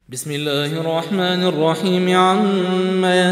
بسم الله الرحمن الرحيم. عما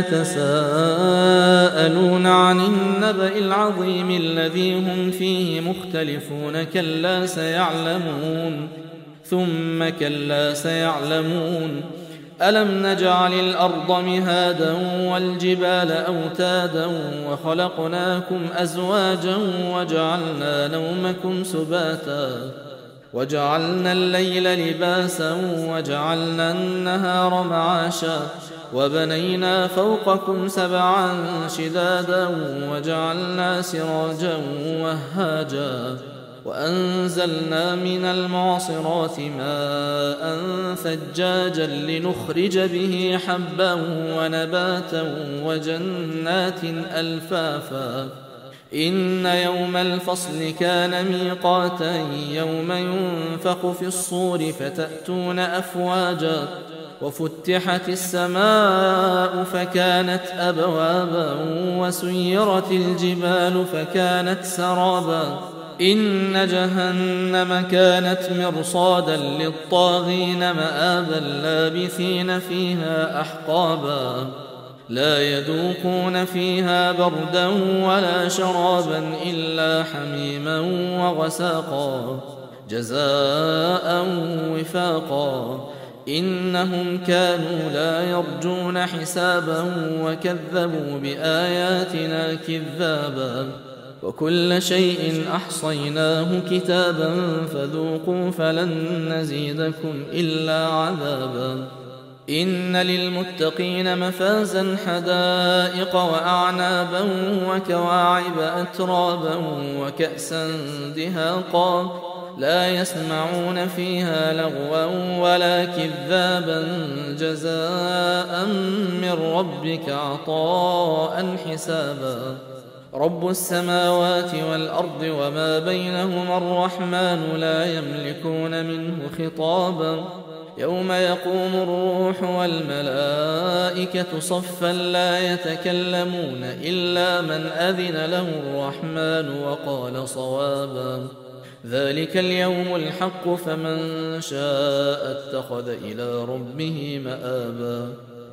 يتساءلون عن النبأ العظيم الذي هم فيه مختلفون. كلا سيعلمون ثم كلا سيعلمون. ألم نجعل الأرض مهادا والجبال أوتادا وخلقناكم أزواجا وجعلنا نومكم سباتا وجعلنا الليل لباسا وجعلنا النهار معاشا وبنينا فوقكم سبعا شدادا وجعلنا سراجا وهاجا وأنزلنا من المعصرات ماء ثجاجا لنخرج به حبا ونباتا وجنات ألفافا. إن يوم الفصل كان ميقاتا. يوم ينفخ في الصور فتأتون أفواجا وفتحت السماء فكانت أبوابا وسيرت الجبال فكانت سرابا. إن جهنم كانت مرصادا للطاغين مآبا لابثين فيها أحقابا. لا يذوقون فيها بردا ولا شرابا إلا حميما وغساقا جزاء وفاقا. إنهم كانوا لا يرجون حسابا وكذبوا بآياتنا كذابا. وكل شيء أحصيناه كتابا فذوقوا فلن نزيدكم إلا عذابا. إن للمتقين مفازا حدائق وأعنابا وكواعب أترابا وكأسا دهاقا. لا يسمعون فيها لغوا ولا كذابا. جزاء من ربك عطاء حسابا. رب السماوات والأرض وما بينهما الرحمن لا يملكون منه خطابا. يوم يقوم الروح والملائكة صفا لا يتكلمون إلا من أذن له الرحمن وقال صوابا. ذلك اليوم الحق فمن شاء اتخذ إلى ربه مآبا.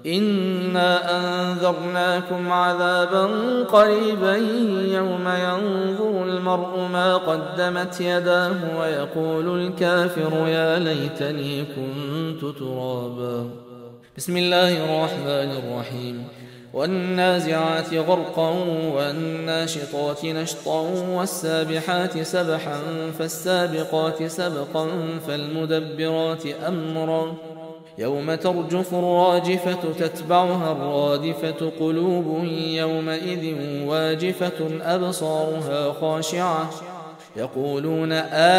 إنا أنذرناكم عذابا قريبا يوم ينظر المرء ما قدمت يداه ويقول الكافر يا ليتني كنت ترابا. بسم الله الرحمن الرحيم. والنازعات غرقا والناشطات نشطا والسابحات سبحا فالسابقات سبقا فالمدبرات أمرا. يوم ترجف الراجفة تتبعها الرادفة. قلوب يومئذ واجفة أبصارها خاشعة يقولون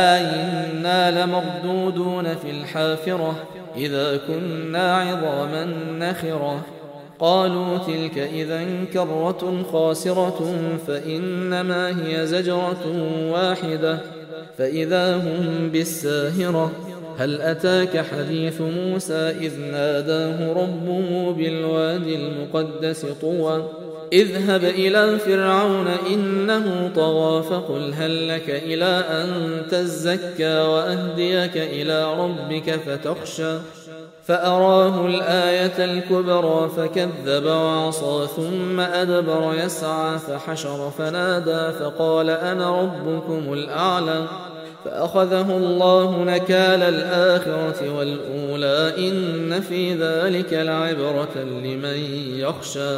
آئنا لمردودون في الحافرة إذا كنا عظاما نخرة. قالوا تلك إذا كرة خاسرة فإنما هي زجرة واحدة فإذا هم بالساهرة. هل أتاك حديث موسى إذ ناداه ربه بالوادي المقدس طوى اذهب إلى فرعون إنه طغى فقل هل لك إلى أن تزكى وأهديك إلى ربك فتخشى. فأراه الآية الكبرى فكذب وعصى ثم أدبر يسعى فحشر فنادى فقال أنا ربكم الأعلى. فأخذه الله نكال الآخرة والأولى إن في ذلك لعبرة لمن يخشى.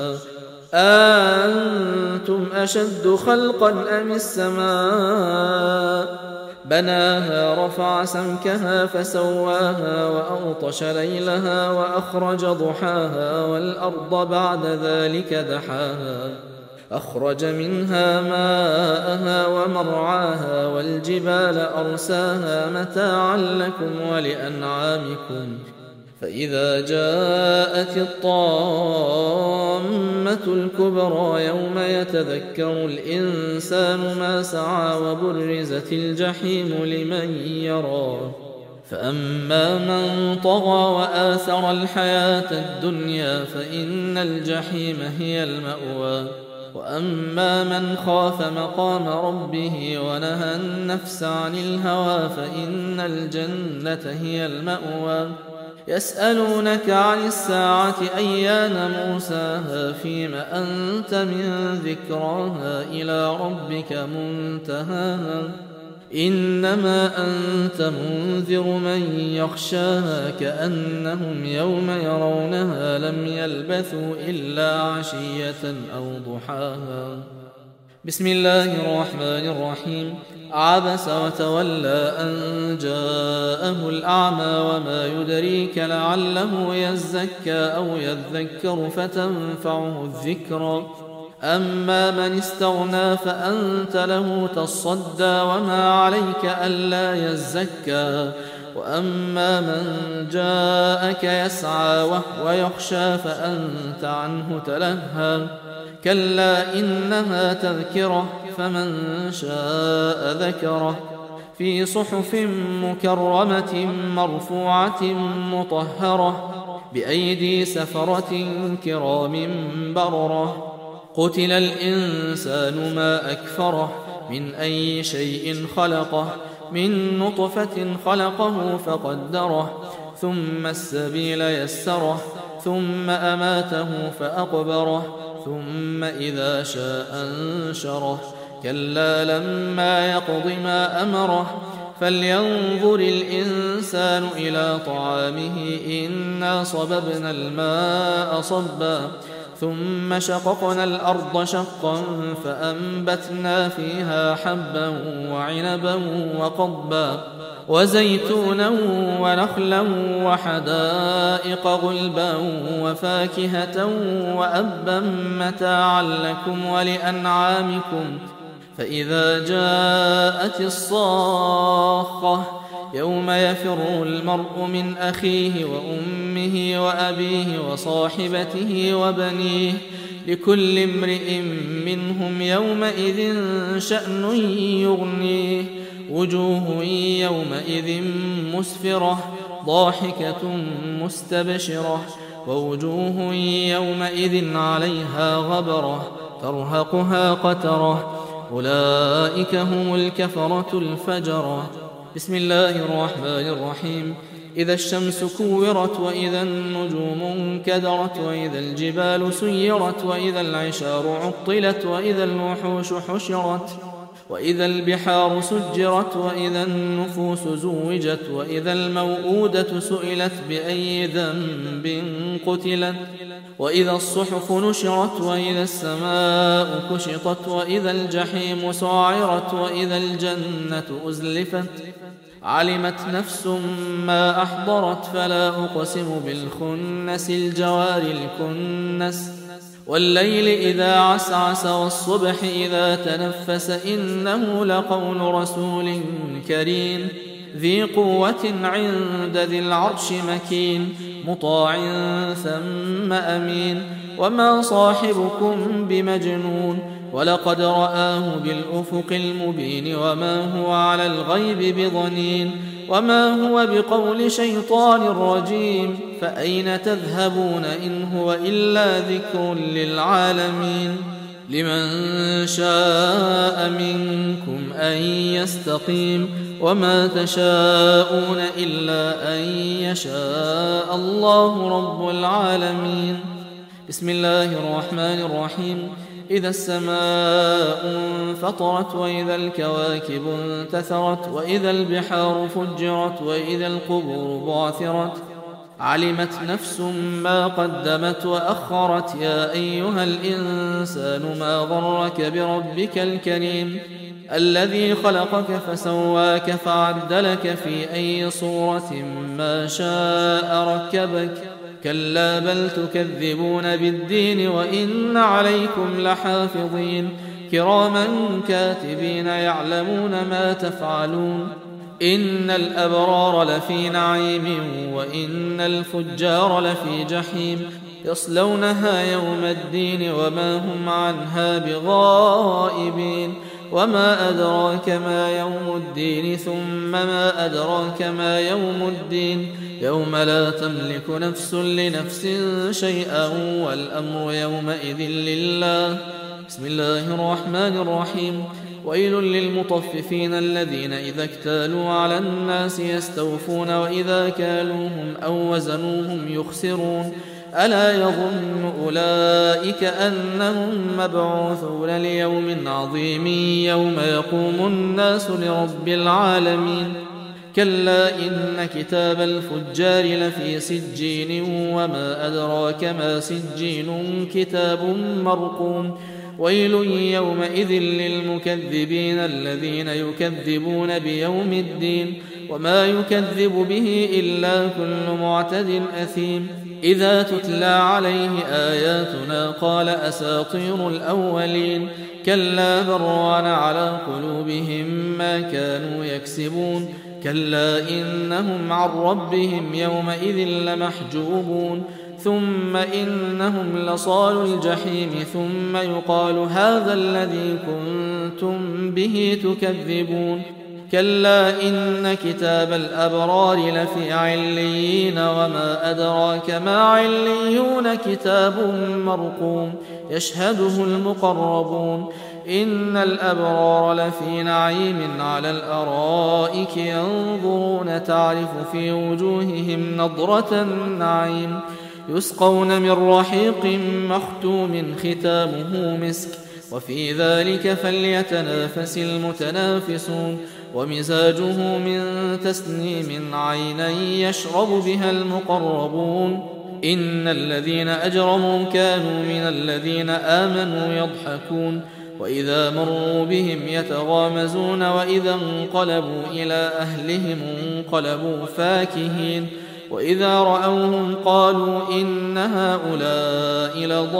أنتم أشد خلقا أم السماء بناها رفع سمكها فسواها وأغطش ليلها وأخرج ضحاها والأرض بعد ذلك دحاها أخرج منها ماءها ومرعاها والجبال أرساها متاعا لكم ولأنعامكم. فإذا جاءت الطامة الكبرى يوم يتذكر الإنسان ما سعى وبرزت الجحيم لمن يرى. فأما من طغى وآثر الحياة الدنيا فإن الجحيم هي المأوى. وأما من خاف مقام ربه ونهى النفس عن الهوى فإن الجنة هي المأوى. يسألونك عن الساعة أيان مرساها فيم أنت من ذكراها إلى ربك منتهاها إنما أنت منذر من يخشاها كأنهم يوم يرونها لم يلبثوا إلا عشية أو ضحاها. بسم الله الرحمن الرحيم. عبس وتولى أن جاءه الأعمى وما يدريك لعله يزكى أو يذكر فتنفعه الذكرى أما من استغنى فأنت له تصدى وما عليك ألا يزكى وأما من جاءك يسعى وهو يخشى فأنت عنه تلهى كلا إنها تذكرة فمن شاء ذكره في صحف مكرمة مرفوعة مطهرة بأيدي سفرة كرام بررة قتل الإنسان ما أكفره من أي شيء خلقه من نطفة خلقه فقدره ثم السبيل يسره ثم أماته فأقبره ثم إذا شاء أنشره كلا لما يقض ما أمره فلينظر الإنسان إلى طعامه إنا صببنا الماء صبا ثم شققنا الأرض شقا فأنبتنا فيها حبا وعنبا وقضبا وزيتونا ونخلا وحدائق غلبا وفاكهة وأبا متاعا لكم ولأنعامكم فإذا جاءت الصاخة يوم يفر المرء من أخيه وأمه وأبيه وصاحبته وبنيه لكل امرئ منهم يومئذ شأن يغنيه وجوه يومئذ مسفرة ضاحكة مستبشرة ووجوه يومئذ عليها غبرة ترهقها قترة أولئك هم الكفرة الفجرة. بسم الله الرحمن الرحيم. إذا الشمس كورت وإذا النجوم انكدرت وإذا الجبال سيرت وإذا العشار عطلت وإذا الوحوش حشرت وإذا البحار سجرت وإذا النفوس زوجت وإذا الموءودة سئلت بأي ذنب قتلت وإذا الصحف نشرت وإذا السماء كشطت وإذا الجحيم سعرت وإذا الجنة أزلفت علمت نفس ما أحضرت فلا أقسم بالخنس الجوار الكنس والليل إذا عسعس والصبح إذا تنفس إنه لقول رسول كريم ذي قوة عند ذي العرش مكين مطاع ثم أمين وما صاحبكم بمجنون ولقد رآه بالأفق المبين وما هو على الغيب بضنين وما هو بقول شيطان رجيم فأين تذهبون إن هو إلا ذكر للعالمين لمن شاء منكم أن يستقيم وما تشاءون إلا أن يشاء الله رب العالمين. بسم الله الرحمن الرحيم. إذا السماء انفطرت وإذا الكواكب انتثرت وإذا البحار فجرت وإذا القبور بعثرت علمت نفس ما قدمت وأخرت يا أيها الإنسان ما غرك بربك الكريم الذي خلقك فسواك فعدلك في أي صورة ما شاء ركبك كلا بل تكذبون بالدين وإن عليكم لحافظين كراما كاتبين يعلمون ما تفعلون إن الأبرار لفي نعيم وإن الفجار لفي جحيم يصلونها يوم الدين وما هم عنها بغائبين وما أدراك ما يوم الدين ثم ما أدراك ما يوم الدين يوم لا تملك نفس لنفس شيئا والأمر يومئذ لله. بسم الله الرحمن الرحيم. ويل للمطففين الذين إذا اكتالوا على الناس يستوفون وإذا كالوهم أو وزنوهم يخسرون ألا يظن أولئك أنهم مبعوثون ليوم عظيم يوم يقوم الناس لرب العالمين كلا إن كتاب الفجار لفي سجين وما أدراك ما سجين كتاب مرقوم ويل يومئذ للمكذبين الذين يكذبون بيوم الدين وما يكذب به إلا كل معتد أثيم إذا تتلى عليه آياتنا قال أساطير الأولين كلا بران على قلوبهم ما كانوا يكسبون كلا إنهم عن ربهم يومئذ لمحجوبون ثم إنهم لصالوا الجحيم ثم يقال هذا الذي كنتم به تكذبون كلا إن كتاب الأبرار لفي عليين وما أدراك ما عليون كتاب مرقوم يشهده المقربون إن الأبرار لفي نعيم على الأرائك ينظرون تعرف في وجوههم نضرة النعيم يسقون من رحيق مختوم ختامه مسك وفي ذلك فليتنافس المتنافسون ومزاجه من تسنيم عينا يشرب بها المقربون إن الذين أجرموا كانوا من الذين آمنوا يضحكون وإذا مروا بهم يتغامزون وإذا انقلبوا إلى أهلهم انقلبوا فاكهين وإذا رأوهم قالوا إن هؤلاء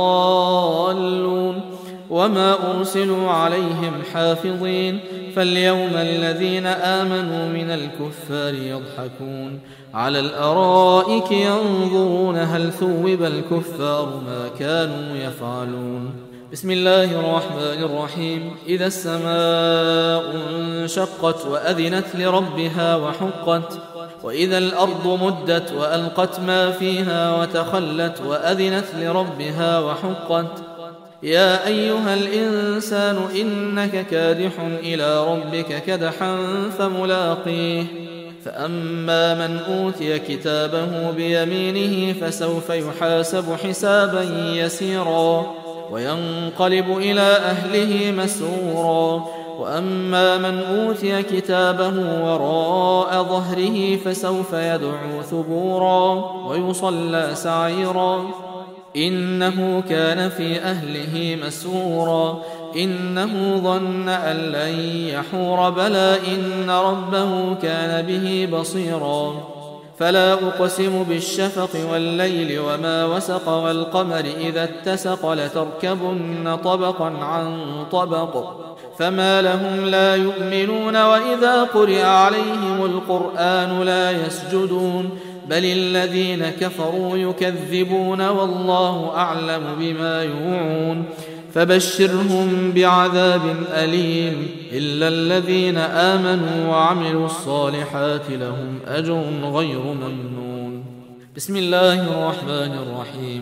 لضالون وما أرسلوا عليهم حافظين فاليوم الذين آمنوا من الكفار يضحكون على الأرائك ينظرون هل ثوب الكفار ما كانوا يفعلون بسم الله الرحمن الرحيم إذا السماء انشقت وأذنت لربها وحقت وإذا الأرض مدت وألقت ما فيها وتخلت وأذنت لربها وحقت يا أيها الإنسان إنك كادح إلى ربك كدحا فملاقيه فأما من أوتي كتابه بيمينه فسوف يحاسب حسابا يسيرا وينقلب إلى أهله مسرورا وأما من أوتي كتابه وراء ظهره فسوف يدعو ثبورا ويصلى سعيرا إنه كان في أهله مسرورا إنه ظن أن لن يحور بلى إن ربه كان به بصيرا فلا أقسم بالشفق والليل وما وسق والقمر إذا اتسق لتركبن طبقا عن طبق فما لهم لا يؤمنون وإذا قرئ عليهم القرآن لا يسجدون بل الذين كفروا يكذبون والله أعلم بما يوعون فبشرهم بعذاب أليم إلا الذين آمنوا وعملوا الصالحات لهم أجر غير ممنون بسم الله الرحمن الرحيم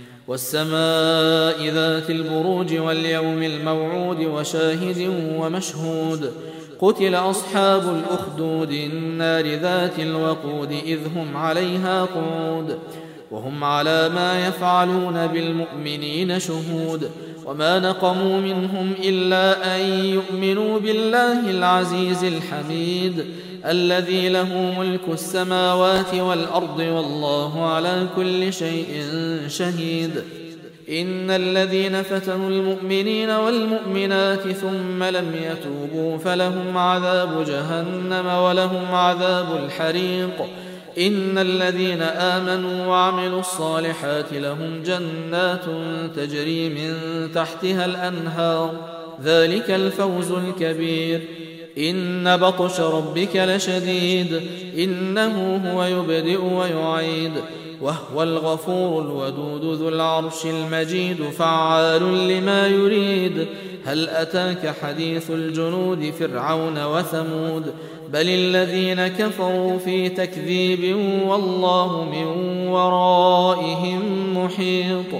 والسماء ذات البروج واليوم الموعود وشاهد ومشهود قتل أصحاب الأخدود النار ذات الوقود إذ هم عليها قعود وهم على ما يفعلون بالمؤمنين شهود وما نقموا منهم إلا أن يؤمنوا بالله العزيز الحميد الذي له ملك السماوات والأرض والله على كل شيء شهيد إن الذين فتنوا المؤمنين والمؤمنات ثم لم يتوبوا فلهم عذاب جهنم ولهم عذاب الحريق إن الذين آمنوا وعملوا الصالحات لهم جنات تجري من تحتها الأنهار ذلك الفوز الكبير إن بطش ربك لشديد إنه هو يبدئ ويعيد وهو الغفور الودود ذو العرش المجيد فعال لما يريد هل أتاك حديث الجنود فرعون وثمود بل الذين كفروا في تكذيب والله من ورائهم محيط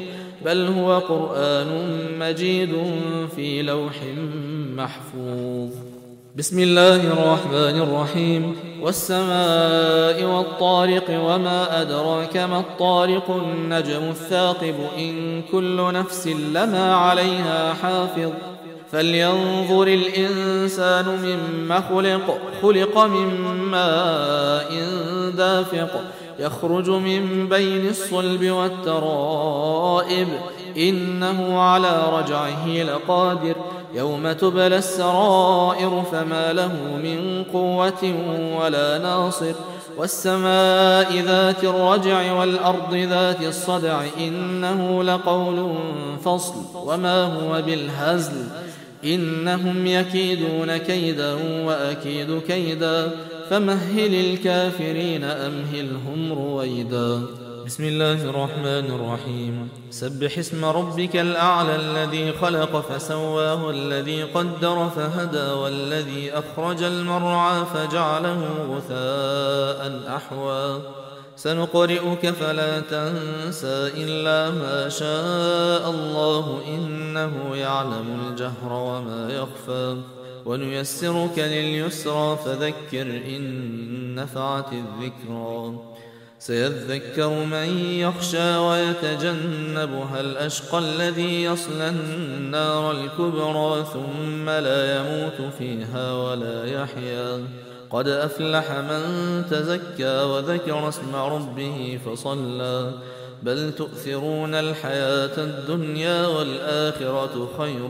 بل هو قرآن مجيد في لوح محفوظ. بسم الله الرحمن الرحيم. والسماء والطارق وما أدراك ما الطارق النجم الثاقب إن كل نفس لما عليها حافظ. فلينظر الإنسان مما خلق من ماء دافق يخرج من بين الصلب والترائب إنه على رجعه لقادر يوم تبلى السرائر فما له من قوة ولا ناصر. والسماء ذات الرجع والأرض ذات الصدع إنه لقول فصل وما هو بالهزل إنهم يكيدون كيدا وأكيد كيدا فمهل الكافرين أمهلهم رويدا. بسم الله الرحمن الرحيم. سبح اسم ربك الأعلى الذي خلق فسواه والذي قدر فهدى والذي أخرج المرعى فجعله غثاء أحوى. سنقرئك فلا تنسى إلا ما شاء الله إنه يعلم الجهر وما يخفى. ونيسرك لليسرى فذكر إن نفعت الذكرى. سيذكر من يخشى ويتجنبها الأشقى الذي يصلى النار الكبرى ثم لا يموت فيها ولا يحيا. قد أفلح من تزكى وذكر اسم ربه فصلى. بل تؤثرون الحياة الدنيا والآخرة خير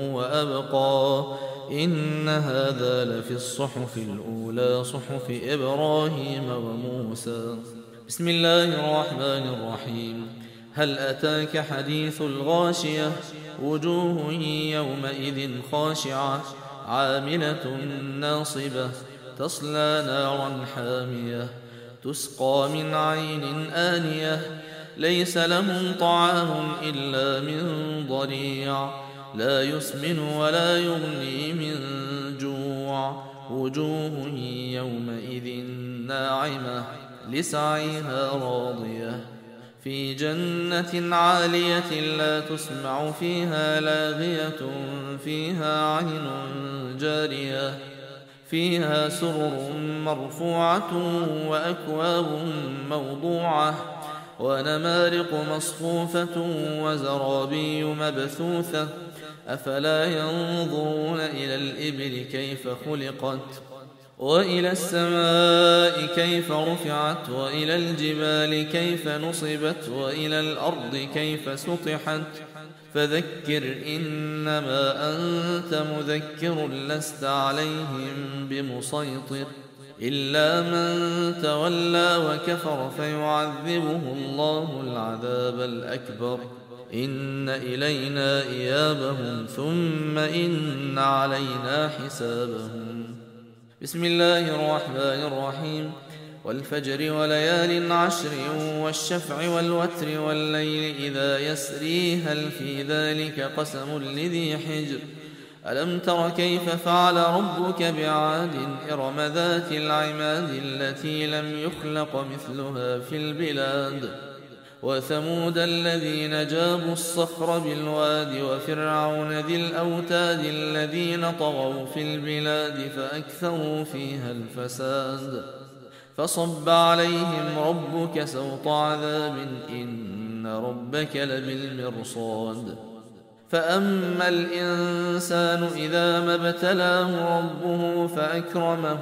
وأبقى إن هذا لفي الصحف الأولى صحف إبراهيم وموسى. بسم الله الرحمن الرحيم. هل أتاك حديث الغاشية وجوه يومئذ خاشعة عاملة ناصبة تصلى نارا حامية تسقى من عين آنية ليس لهم طعام إلا من ضريع لا يسمن ولا يغني من جوع. وجوه يومئذ ناعمة لسعيها راضية في جنة عالية لا تسمع فيها لاغية فيها عين جارية فيها سرر مرفوعة وأكواب موضوعة ونمارق مصفوفة وزرابي مبثوثة. أفلا ينظرون إلى الإبل كيف خلقت وإلى السماء كيف رفعت وإلى الجبال كيف نصبت وإلى الأرض كيف سطحت. فذكر إنما أنت مذكر لست عليهم بمسيطر إلا من تولى وكفر فيعذبه الله العذاب الأكبر إن إلينا إيابهم ثم إن علينا حسابهم. بسم الله الرحمن الرحيم. والفجر وليال عشر والشفع والوتر والليل إذا يسري هل في ذلك قسم لذي حجر. ألم تر كيف فعل ربك بعاد إرم ذات العماد التي لم يخلق مثلها في البلاد. وثمود الذين جابوا الصخر بالواد وفرعون ذي الأوتاد الذين طغوا في البلاد فأكثروا فيها الفساد. فصب عليهم ربك سوط عذاب إن ربك لبالمرصاد. فأما الإنسان إذا ما ابتلاه ربه فأكرمه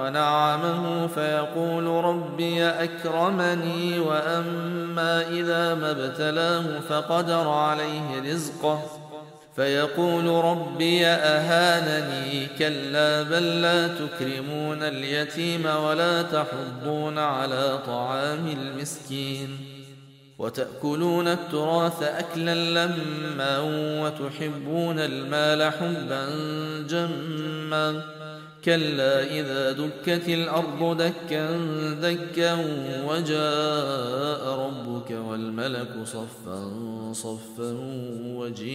ونعمه فيقول ربي أكرمني وأما إذا ما ابتلاه فقدر عليه رزقه فيقول ربي أهانني كلا بل لا تكرمون اليتيم ولا تحضون على طعام المسكين وتأكلون التراث أكلا لما وتحبون المال حبا جما كلا إذا دكت الأرض دكا دكا وجاء ربك والملك صفا صفا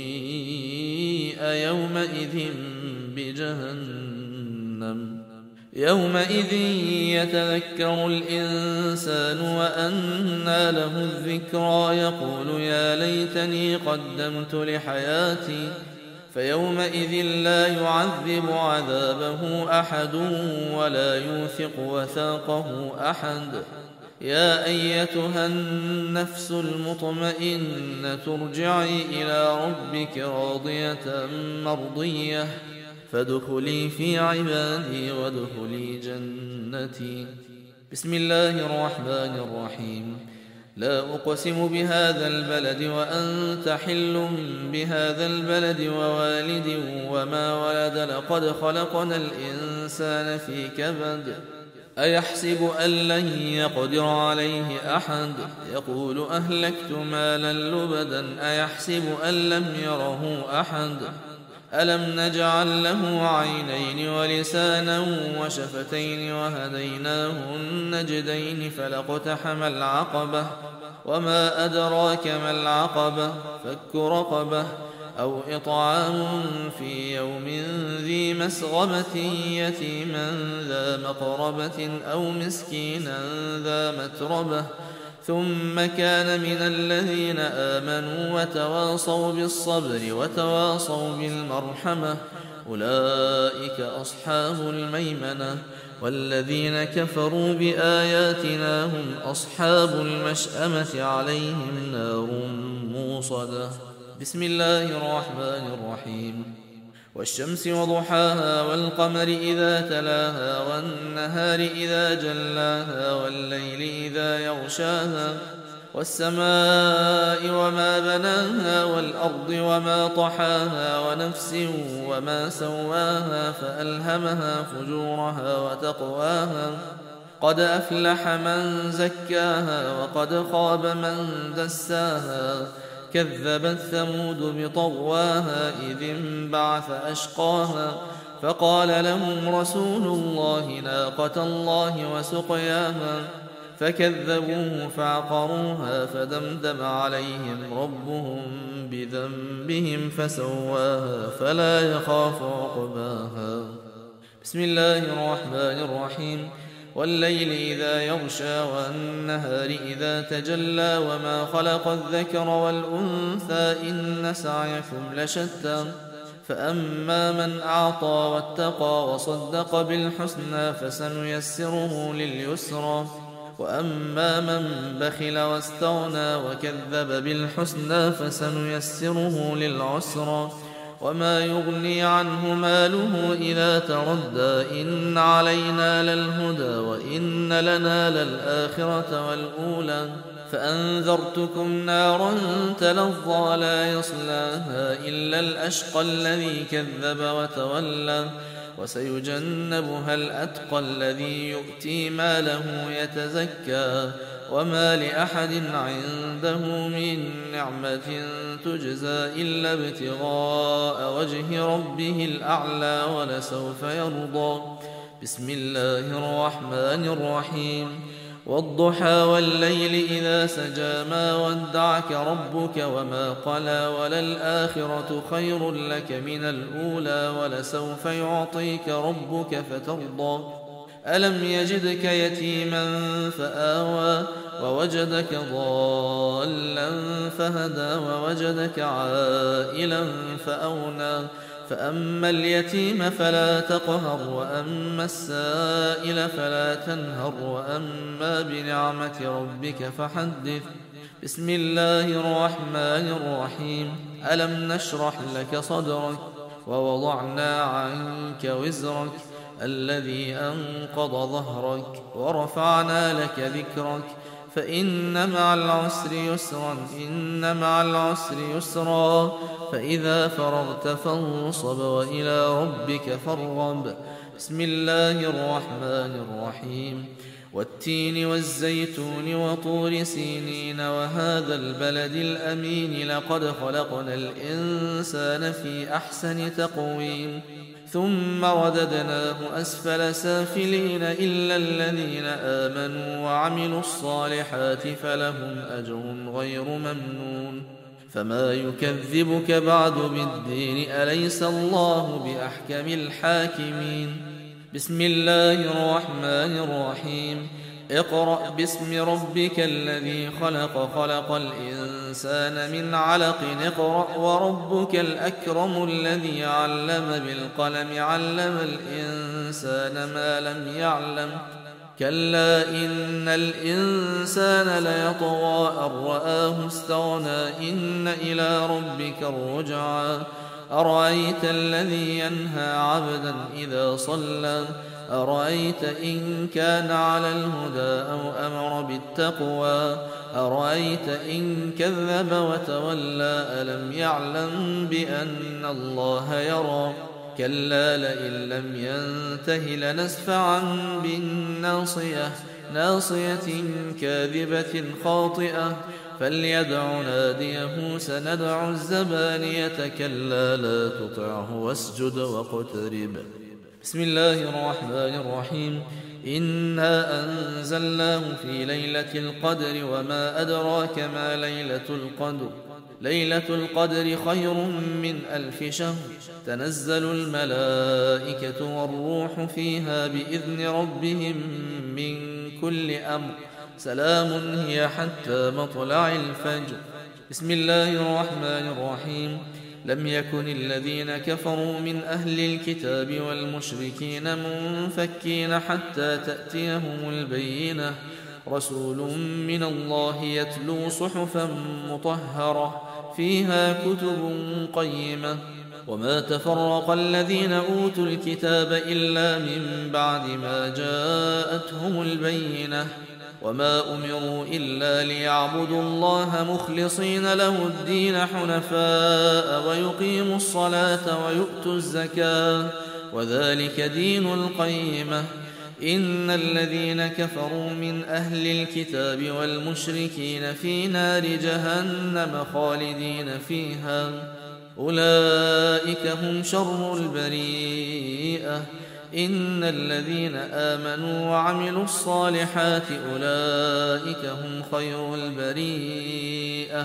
وجيء يومئذ بجهنم يومئذ يتذكر الإنسان وأنى له الذكرى يقول يا ليتني قدمت لحياتي فيومئذ لا يعذب عذابه أحد ولا يوثق وثاقه أحد. يا أيتها النفس المطمئنة ارجعي إلى ربك راضية مرضية فادخلي في عبادي وادخلي جنتي. بسم الله الرحمن الرحيم. لا أقسم بهذا البلد وأنت حل بهذا البلد ووالد وما ولد لقد خلقنا الإنسان في كبد أيحسب أن لن يقدر عليه أحد يقول أهلكت مالا لبدا أيحسب أن لم يره أحد ألم نجعل له عينين ولسانا وشفتين وهديناه النجدين فلاقتحم العقبة وما أدراك ما العقبة فك رقبة أو إطعام في يوم ذي مسغبة يتيما ذا مقربة أو مسكينا ذا متربة ثم كان من الذين آمنوا وتواصوا بالصبر وتواصوا بالمرحمة أولئك أصحاب الميمنة والذين كفروا بآياتنا هم أصحاب المشأمة عليهم نار موصدة. بسم الله الرحمن الرحيم. والشمس وضحاها والقمر إذا تلاها والنهار إذا جلاها والليل إذا يغشاها والسماء وما بناها والأرض وما طحاها ونفس وما سواها فألهمها فجورها وتقواها قد أفلح من زكاها وقد خاب من دساها كذبت ثمود بطغواها إذ انبعث أشقاها فقال لهم رسول الله ناقة الله وسقياها فكذبوه فعقروها فدمدم عليهم ربهم بذنبهم فسواها فلا يخاف عقباها. بسم الله الرحمن الرحيم. والليل إذا يغشى والنهار إذا تجلى وما خلق الذكر والأنثى إن سعيكم لشتى فأما من أعطى واتقى وصدق بالحسنى فسنيسره لليسرى وأما من بخل واستغنى وكذب بالحسنى فسنيسره للعسرى وما يغني عنه ماله إذا تردى إن علينا للهدى وإن لنا للآخرة والأولى فأنذرتكم نارا تلظى لا يصلاها إلا الأشقى الذي كذب وتولى وسيجنبها الأتقى الذي يؤتي ماله يتزكى وما لأحد عنده من نعمة تجزى إلا ابتغاء وجه ربه الأعلى ولسوف يرضى. بسم الله الرحمن الرحيم. والضحى والليل إذا سجى ما ودعك ربك وما قلى وللآخرة خير لك من الأولى ولسوف يعطيك ربك فترضى. ألم يجدك يتيما فآوى ووجدك ضالا فهدى ووجدك عائلا فأغنى فأما اليتيم فلا تقهر وأما السائل فلا تنهر وأما بنعمة ربك فحدث. بسم الله الرحمن الرحيم. ألم نشرح لك صدرك ووضعنا عنك وزرك الذي أنقض ظهرك ورفعنا لك ذكرك فإن مع العسر يسرا إن مع العسر يسرا فإذا فرغت فانصب وإلى ربك فارغب. بسم الله الرحمن الرحيم. والتين والزيتون وطور سينين وهذا البلد الأمين لقد خلقنا الإنسان في أحسن تقويم ثم رددناه أسفل سافلين إلا الذين آمنوا وعملوا الصالحات فلهم أجر غير ممنون. فما يكذبك بعد بالدين أليس الله بأحكم الحاكمين. بسم الله الرحمن الرحيم اقرأ باسم ربك الذي خلق خلق الإنسان من علق اقرأ وربك الأكرم الذي علم بالقلم علم الإنسان ما لم يعلم كلا إن الإنسان ليطغى أن رآه استغنى إن إلى ربك الرجعى أرأيت الذي ينهى عبدا إذا صلى أرأيت إن كان على الهدى أو أمر بالتقوى أرأيت إن كذب وتولى ألم يعلم بأن الله يرى كلا لئن لم ينته لنسفعا بالناصية ناصية كاذبة خاطئة فليدع ناديه سندع الزبانية كلا لا تطعه واسجد واقترب بسم الله الرحمن الرحيم إنا أنزلناه في ليلة القدر وما أدراك ما ليلة القدر ليلة القدر خير من 1000 شهر تنزل الملائكة والروح فيها بإذن ربهم من كل أمر سلام هي حتى مطلع الفجر بسم الله الرحمن الرحيم لم يكن الذين كفروا من أهل الكتاب والمشركين منفكين حتى تأتيهم البينة رسول من الله يتلو صحفا مطهرة فيها كتب قيمة وما تفرق الذين أوتوا الكتاب إلا من بعد ما جاءتهم البينة وما أمروا إلا ليعبدوا الله مخلصين له الدين حنفاء ويقيموا الصلاة ويؤتوا الزكاة وذلك دين القيمة إن الذين كفروا من أهل الكتاب والمشركين في نار جهنم خالدين فيها أولئك هم شر البريئة إن الذين آمنوا وعملوا الصالحات أولئك هم خير البريئة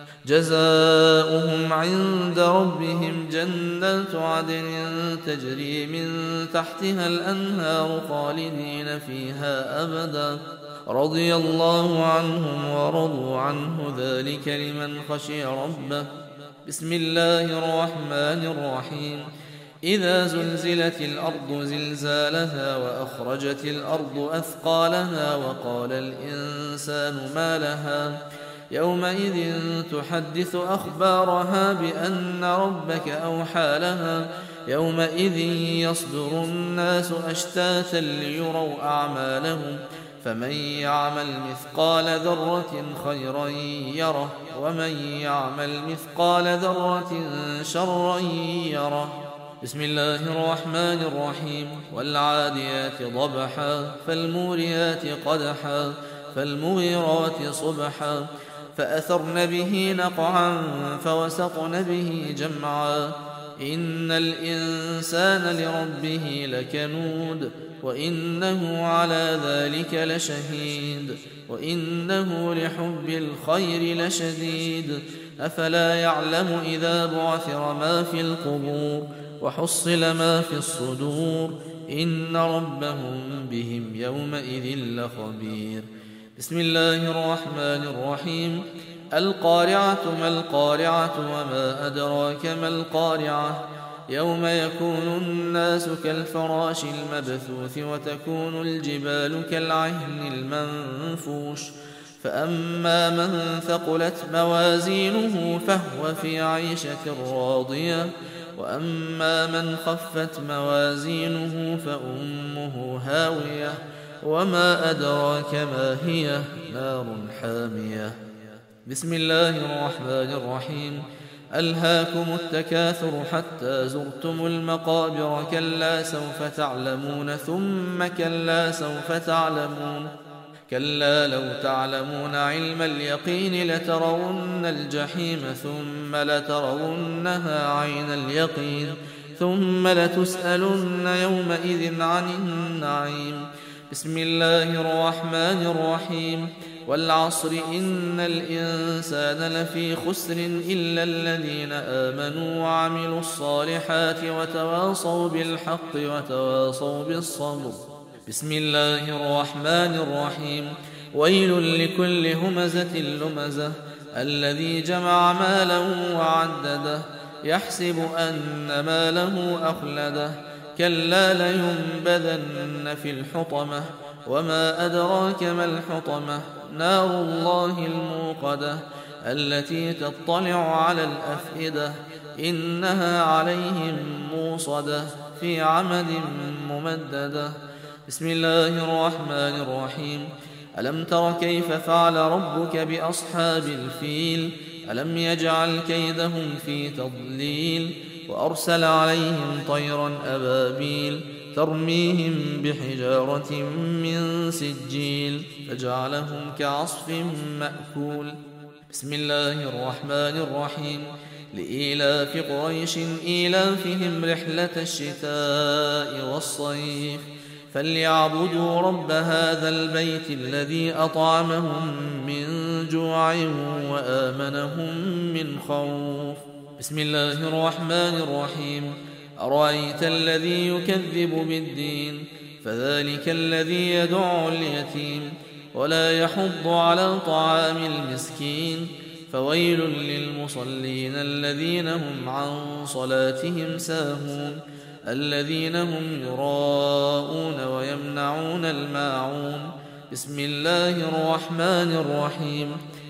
جزاؤهم عند ربهم جنات عدن تجري من تحتها الأنهار خالدين فيها أبدا رضي الله عنهم ورضوا عنه ذلك لمن خشي ربه بسم الله الرحمن الرحيم إذا زلزلت الأرض زلزالها وأخرجت الأرض أثقالها وقال الإنسان ما لها يومئذ تحدث أخبارها بأن ربك أوحى لها يومئذ يصدر الناس أشتاتا ليروا أعمالهم فمن يعمل مثقال ذرة خيرا يره ومن يعمل مثقال ذرة شرا يره بسم الله الرحمن الرحيم والعاديات ضبحا فالموريات قدحا فالمغيرات صبحا فأثرن به نقعا فوسطن به جمعا إن الإنسان لربه لكنود وإنه على ذلك لشهيد وإنه لحب الخير لشديد أفلا يعلم إذا بعثر ما في القبور وحصل ما في الصدور إن ربهم بهم يومئذ لخبير بسم الله الرحمن الرحيم القارعة ما القارعة وما أدراك ما القارعة يوم يكون الناس كالفراش المبثوث وتكون الجبال كالعهن المنفوش فأما من ثقلت موازينه فهو في عيشة راضية وأما من خفت موازينه فأمه هاوية وما أدراك ما هي نار حامية بسم الله الرحمن الرحيم ألهاكم التكاثر حتى زرتم المقابر كلا سوف تعلمون ثم كلا سوف تعلمون كلا لو تعلمون علم اليقين لترون الجحيم ثم لترونها عين اليقين ثم لتسألن يومئذ عن النعيم بسم الله الرحمن الرحيم والعصر إن الإنسان لفي خسر إلا الذين آمنوا وعملوا الصالحات وتواصوا بالحق وتواصوا بالصبر. بسم الله الرحمن الرحيم. ويل لكل همزة لمزة الذي جمع ماله وعدده يحسب أن ماله أخلده كلا لينبذن في الحطمة وما أدراك ما الحطمة نار الله الموقدة التي تطلع على الأفئدة إنها عليهم موصدة في عمد ممددة. بسم الله الرحمن الرحيم. ألم تر كيف فعل ربك بأصحاب الفيل ألم يجعل كيدهم في تضليل وأرسل عليهم طيرا أبابيل ترميهم بحجارة من سجيل فجعلهم كعصف مأكول. بسم الله الرحمن الرحيم. لإيلاف قريش إيلافهم رحلة الشتاء والصيف فليعبدوا رب هذا البيت الذي أطعمهم من جوع وآمنهم من خوف. بسم الله الرحمن الرحيم. أرأيت الذي يكذب بالدين فذلك الذي يدع اليتيم ولا يحض على طعام المسكين فويل للمصلين الذين هم عن صلاتهم ساهون الذين هم يراءون ويمنعون الماعون. بسم الله الرحمن الرحيم.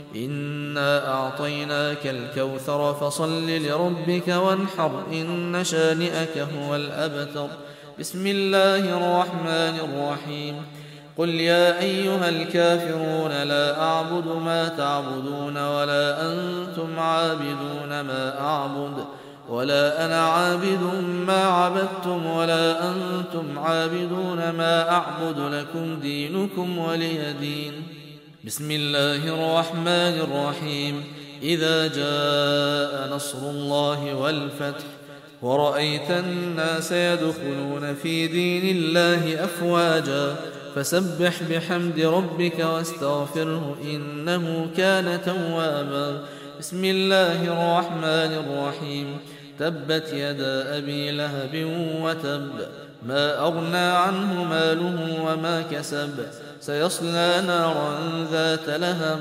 إنا أعطيناك الكوثر فصل لربك وانحر إن شانئك هو الأبتر. بسم الله الرحمن الرحيم. قل يا أيها الكافرون لا أعبد ما تعبدون ولا أنتم عابدون ما أعبد ولا أنا عابد ما عبدتم ولا أنتم عابدون ما أعبد لكم دينكم ولي دين. بسم الله الرحمن الرحيم. إذا جاء نصر الله والفتح ورأيت الناس يدخلون في دين الله أفواجا فسبح بحمد ربك واستغفره إنه كان توابا. بسم الله الرحمن الرحيم. تبت يدا أبي لهب وتب ما أغنى عنه ماله وما كسب سيصلى نارا ذات لهب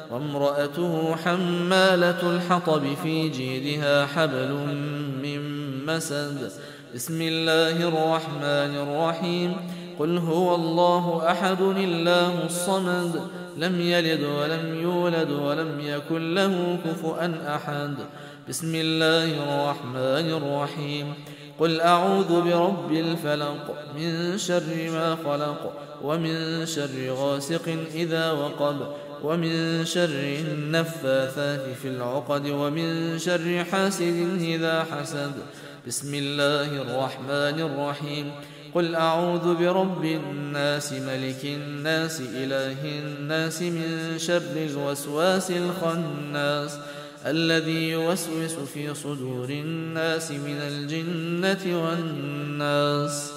وامرأته حمالة الحطب في جيدها حبل من مسد. بسم الله الرحمن الرحيم. قل هو الله أحد الله الصمد لم يلد ولم يولد ولم يكن له كفؤا أحد. بسم الله الرحمن الرحيم. قل أعوذ برب الفلق من شر ما خلق ومن شر غاسق إذا وقب ومن شر النفاثات في العقد ومن شر حاسد إذا حسد. بسم الله الرحمن الرحيم. قل أعوذ برب الناس ملك الناس إله الناس من شر الوسواس الخناس الذي يوسوس في صدور الناس من الجنة والناس.